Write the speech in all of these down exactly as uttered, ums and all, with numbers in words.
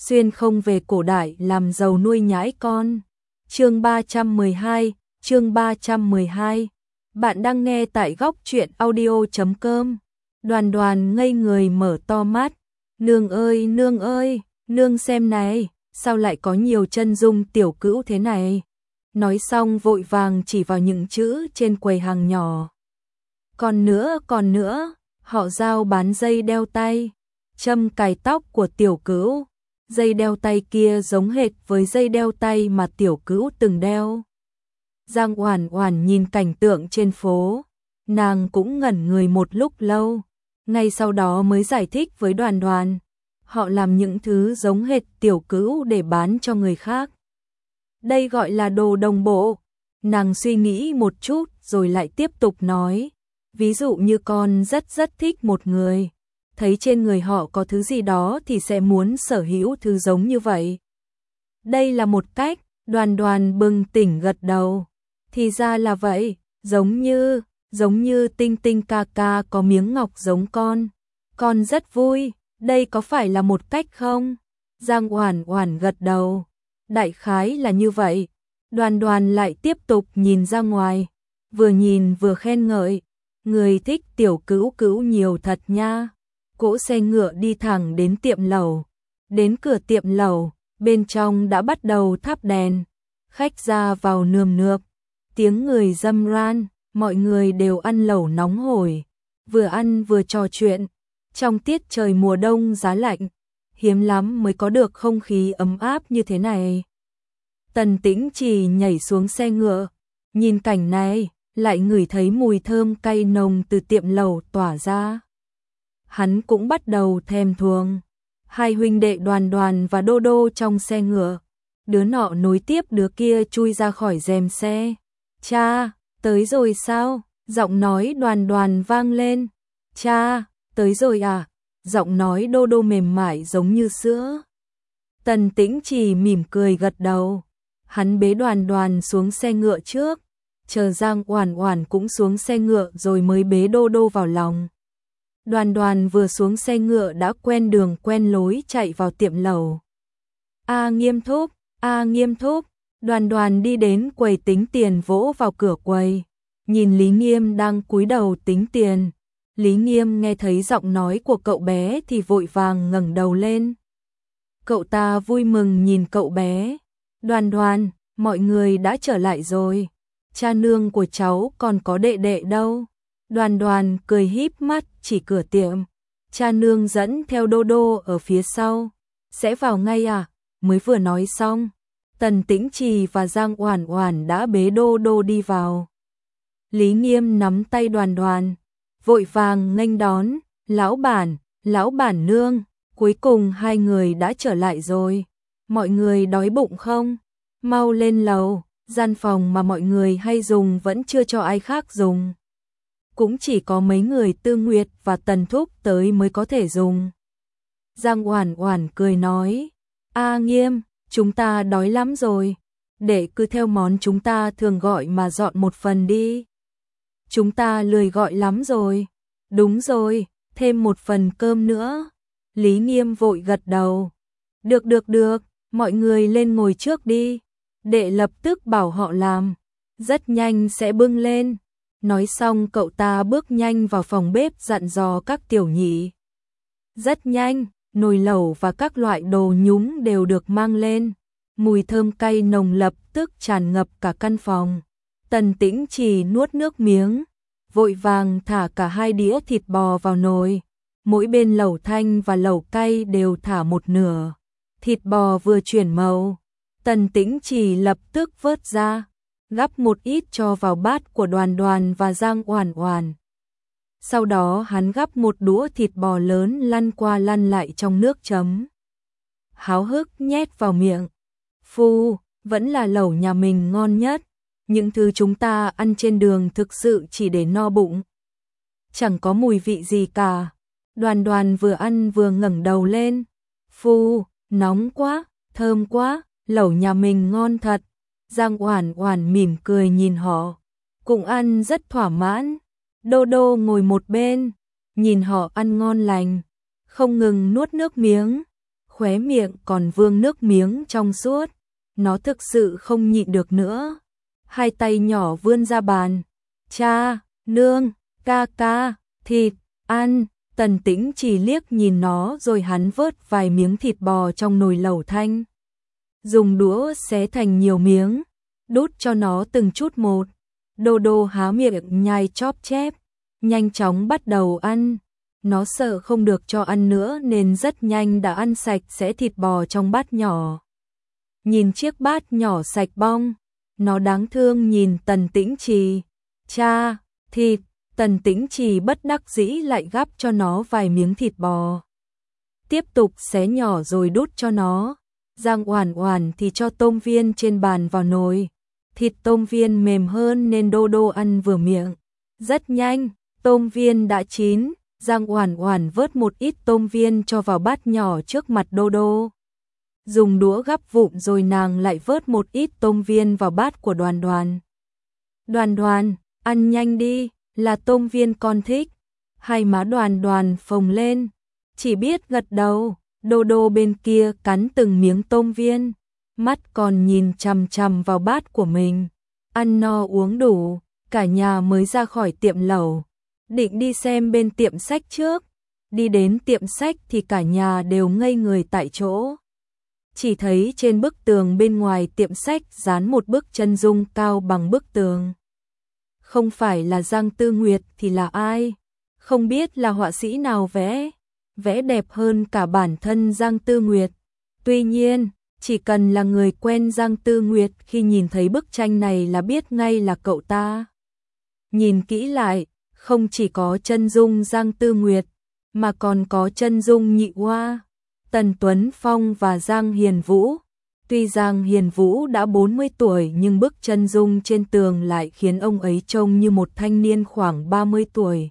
xuyên không về cổ đại làm giàu nuôi nhãi con. Chương ba trăm mười hai, chương ba trăm mười hai. Bạn đang nghe tại góc truyện audio chấm com. Đoàn Đoàn ngây người mở to mắt. Nương ơi, nương ơi, nương xem này, sao lại có nhiều chân dung tiểu cữu thế này? Nói xong vội vàng chỉ vào những chữ trên quầy hàng nhỏ. Còn nữa, còn nữa, họ giao bán dây đeo tay, châm cài tóc của tiểu cữu. Dây đeo tay kia giống hệt với dây đeo tay mà tiểu cữu từng đeo. Giang Oản Oản nhìn cảnh tượng trên phố, nàng cũng ngẩn người một lúc lâu, ngay sau đó mới giải thích với Đoàn Đoàn, họ làm những thứ giống hệt tiểu cữu để bán cho người khác. Đây gọi là đồ đồng bộ. Nàng suy nghĩ một chút rồi lại tiếp tục nói, ví dụ như con rất rất thích một người, thấy trên người họ có thứ gì đó thì sẽ muốn sở hữu thứ giống như vậy. Đây là một cách. Đoàn Đoàn bừng tỉnh gật đầu. Thì ra là vậy, giống như, giống như Tinh Tinh ca ca có miếng ngọc giống con. Con rất vui, đây có phải là một cách không? Giang Oản Oản gật đầu. Đại khái là như vậy. Đoàn Đoàn lại tiếp tục nhìn ra ngoài, vừa nhìn vừa khen ngợi, người thích tiểu cữu cữu nhiều thật nha. Cỗ xe ngựa đi thẳng đến tiệm lẩu. Đến cửa tiệm lẩu, bên trong đã bắt đầu thắp đèn. Khách ra vào nườm nượp, tiếng người râm ran, mọi người đều ăn lẩu nóng hổi, vừa ăn vừa trò chuyện. Trong tiết trời mùa đông giá lạnh, hiếm lắm mới có được không khí ấm áp như thế này. Tần Tĩnh Trì nhảy xuống xe ngựa, nhìn cảnh này, lại ngửi thấy mùi thơm cay nồng từ tiệm lẩu tỏa ra. Hắn cũng bắt đầu thèm thuồng. Hai huynh đệ Đoàn Đoàn và Đô Đô trong xe ngựa, đứa nọ nối tiếp đứa kia chui ra khỏi rèm xe. Cha, tới rồi sao? Giọng nói Đoàn Đoàn vang lên. Cha, tới rồi à? Giọng nói Đô Đô mềm mại giống như sữa. Tần Tĩnh Trì mỉm cười gật đầu. Hắn bế Đoàn Đoàn xuống xe ngựa trước, chờ Giang Oản Oản cũng xuống xe ngựa rồi mới bế Đô Đô vào lòng. Đoàn Đoàn vừa xuống xe ngựa đã quen đường quen lối chạy vào tiệm lẩu. A Nghiêm thúc, A Nghiêm thúc. Đoàn Đoàn đi đến quầy tính tiền vỗ vào cửa quầy, nhìn Lý Nghiêm đang cúi đầu tính tiền. Lý Nghiêm nghe thấy giọng nói của cậu bé thì vội vàng ngẩng đầu lên. Cậu ta vui mừng nhìn cậu bé. Đoàn Đoàn, mọi người đã trở lại rồi. Cha nương của cháu còn có đệ đệ đâu? Đoàn Đoàn cười híp mắt chỉ cửa tiệm. Cha nương dẫn theo Đô Đô ở phía sau. Sẽ vào ngay à? Mới vừa nói xong, Tần Tĩnh Trì và Giang Oản Oản đã bế Đô Đô đi vào. Lý Nghiêm nắm tay Đoàn Đoàn, vội vàng nghênh đón. Lão bản, lão bản nương, cuối cùng hai người đã trở lại rồi. Mọi người đói bụng không? Mau lên lầu, gian phòng mà mọi người hay dùng vẫn chưa cho ai khác dùng. Cũng chỉ có mấy người Tư Nguyệt và Tần Thúc tới mới có thể dùng. Giang Oản Oản cười nói, A Nghiêm, chúng ta đói lắm rồi, để cứ theo món chúng ta thường gọi mà dọn một phần đi. Chúng ta lười gọi lắm rồi. Đúng rồi, thêm một phần cơm nữa. Lý Nghiêm vội gật đầu. Được được được, mọi người lên ngồi trước đi. Đệ lập tức bảo họ làm, rất nhanh sẽ bưng lên. Nói xong cậu ta bước nhanh vào phòng bếp dặn dò các tiểu nhị. Rất nhanh, nồi lẩu và các loại đồ nhúng đều được mang lên. Mùi thơm cay nồng lập tức tràn ngập cả căn phòng. Tần Tĩnh Trì nuốt nước miếng, vội vàng thả cả hai đĩa thịt bò vào nồi. Mỗi bên lẩu thanh và lẩu cay đều thả một nửa. Thịt bò vừa chuyển màu, Tần Tĩnh Trì lập tức vớt ra, gắp một ít cho vào bát của Đoàn Đoàn và Giang Oản Oản. Sau đó hắn gắp một đũa thịt bò lớn lăn qua lăn lại trong nước chấm. Háo hức nhét vào miệng. Phu, vẫn là lẩu nhà mình ngon nhất. Những thứ chúng ta ăn trên đường thực sự chỉ để no bụng. Chẳng có mùi vị gì cả. Đoàn Đoàn vừa ăn vừa ngẩng đầu lên. Phu, nóng quá, thơm quá, lẩu nhà mình ngon thật. Giang Oản Oản mỉm cười nhìn họ, cũng ăn rất thỏa mãn. Đô Đô ngồi một bên, nhìn họ ăn ngon lành, không ngừng nuốt nước miếng, khóe miệng còn vương nước miếng trong suốt. Nó thực sự không nhịn được nữa. Hai tay nhỏ vươn ra bàn. Cha, nương, ca ca, thịt, ăn. Tần Tĩnh chỉ liếc nhìn nó rồi hắn vớt vài miếng thịt bò trong nồi lẩu thanh. Dùng đũa xé thành nhiều miếng, đút cho nó từng chút một. Đô đô há miệng nhai chóp chép, nhanh chóng bắt đầu ăn. Nó sợ không được cho ăn nữa nên rất nhanh đã ăn sạch sẽ thịt bò trong bát nhỏ. Nhìn chiếc bát nhỏ sạch bong, nó đáng thương nhìn Tần Tĩnh Trì. Cha, thịt. Tần Tĩnh Trì bất đắc dĩ lại gắp cho nó vài miếng thịt bò. Tiếp tục xé nhỏ rồi đút cho nó. Giang Oản Oản thì cho tôm viên trên bàn vào nồi. Thịt tôm viên mềm hơn nên Đô Đô ăn vừa miệng. Rất nhanh, tôm viên đã chín. Giang Oản Oản vớt một ít tôm viên cho vào bát nhỏ trước mặt Đô Đô. Dùng đũa gắp vụn rồi nàng lại vớt một ít tôm viên vào bát của Đoàn Đoàn. Đoàn Đoàn, ăn nhanh đi, là tôm viên con thích. Hai má Đoàn Đoàn phồng lên, chỉ biết gật đầu. Đô Đô bên kia cắn từng miếng tôm viên, mắt còn nhìn chằm chằm vào bát của mình. Ăn no uống đủ, cả nhà mới ra khỏi tiệm lẩu. Định đi xem bên tiệm sách trước. Đi đến tiệm sách thì cả nhà đều ngây người tại chỗ. Chỉ thấy trên bức tường bên ngoài tiệm sách dán một bức chân dung cao bằng bức tường. Không phải là Giang Tư Nguyệt thì là ai? Không biết là họa sĩ nào vẽ. Vẽ đẹp hơn cả bản thân Giang Tư Nguyệt. Tuy nhiên, chỉ cần là người quen Giang Tư Nguyệt khi nhìn thấy bức tranh này là biết ngay là cậu ta. Nhìn kỹ lại, không chỉ có chân dung Giang Tư Nguyệt, mà còn có chân dung Nhị Oa, Tần Tuấn Phong và Giang Hiền Vũ. Tuy Giang Hiền Vũ đã bốn mươi tuổi nhưng bức chân dung trên tường lại khiến ông ấy trông như một thanh niên khoảng ba mươi tuổi.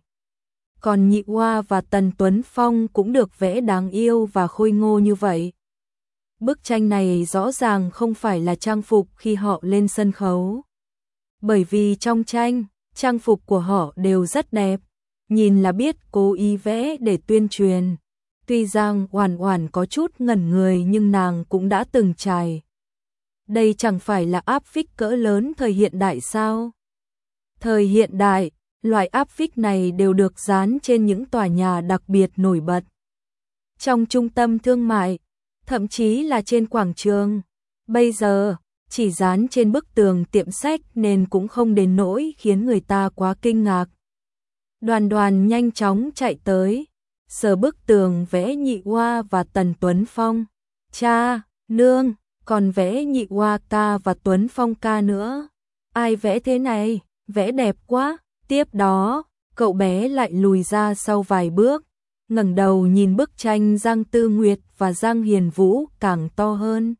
Còn Nhị Oa và Tần Tuấn Phong cũng được vẽ đáng yêu và khôi ngô như vậy. Bức tranh này rõ ràng không phải là trang phục khi họ lên sân khấu. Bởi vì trong tranh, trang phục của họ đều rất đẹp, nhìn là biết cố ý vẽ để tuyên truyền. Tuy Giang Oản Oản có chút ngẩn người nhưng nàng cũng đã từng trải. Đây chẳng phải là áp phích cỡ lớn thời hiện đại sao? Thời hiện đại, loại áp phích này đều được dán trên những tòa nhà đặc biệt nổi bật. Trong trung tâm thương mại, thậm chí là trên quảng trường. Bây giờ, chỉ dán trên bức tường tiệm sách nên cũng không đến nỗi khiến người ta quá kinh ngạc. Đoàn Đoàn nhanh chóng chạy tới, sờ bức tường vẽ Nhị Oa và Tần Tuấn Phong. Cha, nương, còn vẽ Nhị Oa ca và Tuấn Phong ca nữa. Ai vẽ thế này, vẽ đẹp quá. Tiếp đó, cậu bé lại lùi ra sau vài bước, ngẩng đầu nhìn bức tranh Giang Tư Nguyệt và Giang Hiền Vũ càng to hơn.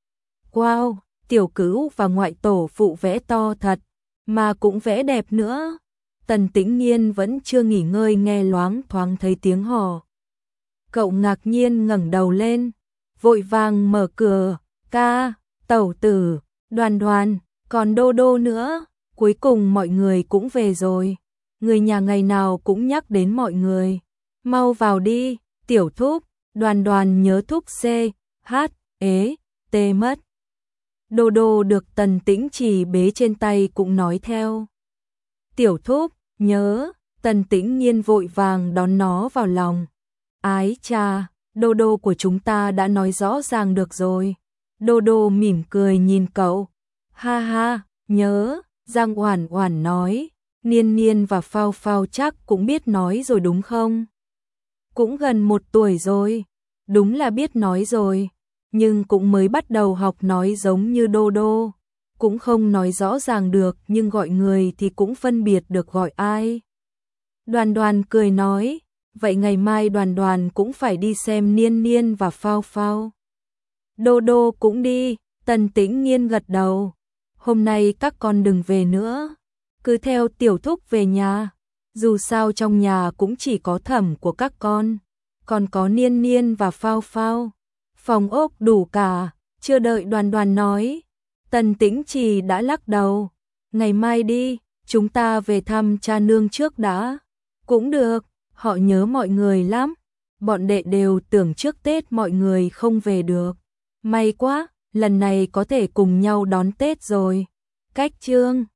Wow, tiểu cữu và ngoại tổ phụ vẽ to thật, mà cũng vẽ đẹp nữa. Tần Tĩnh Nhiên vẫn chưa nghỉ ngơi nghe loáng thoáng thấy tiếng hò. Cậu ngạc nhiên ngẩng đầu lên, vội vàng mở cửa. Ca, tẩu tử, Đoàn Đoàn, còn Đô Đô nữa. Cuối cùng mọi người cũng về rồi. Người nhà ngày nào cũng nhắc đến mọi người. Mau vào đi, tiểu thúc. Đoàn Đoàn nhớ thúc C, H, ế, T mất. Đô Đô được Tần Tĩnh Trì bế trên tay cũng nói theo. Tiểu thúc, nhớ. Tần Tĩnh Nhiên vội vàng đón nó vào lòng. Ái cha, Đô Đô của chúng ta đã nói rõ ràng được rồi. Đô Đô mỉm cười nhìn cậu. Ha ha, nhớ. Giang Oản Oản nói, Niên Niên và Phao Phao chắc cũng biết nói rồi đúng không? Cũng gần một tuổi rồi, đúng là biết nói rồi, nhưng cũng mới bắt đầu học nói giống như Đô Đô, cũng không nói rõ ràng được nhưng gọi người thì cũng phân biệt được gọi ai. Đoàn Đoàn cười nói, vậy ngày mai Đoàn Đoàn cũng phải đi xem Niên Niên và Phao Phao. Đô Đô cũng đi, Tần Tĩnh Nhiên gật đầu. Hôm nay các con đừng về nữa, cứ theo tiểu thúc về nhà, dù sao trong nhà cũng chỉ có thẩm của các con, còn có Niên Niên và Phao Phao. Phòng ốc đủ cả, chưa đợi Đoàn Đoàn nói, Tần Tĩnh Trì đã lắc đầu. Ngày mai đi, chúng ta về thăm cha nương trước đã. Cũng được, họ nhớ mọi người lắm. bọn đệ đều tưởng trước Tết mọi người không về được. May quá, lần này có thể cùng nhau đón Tết rồi. Cách Trương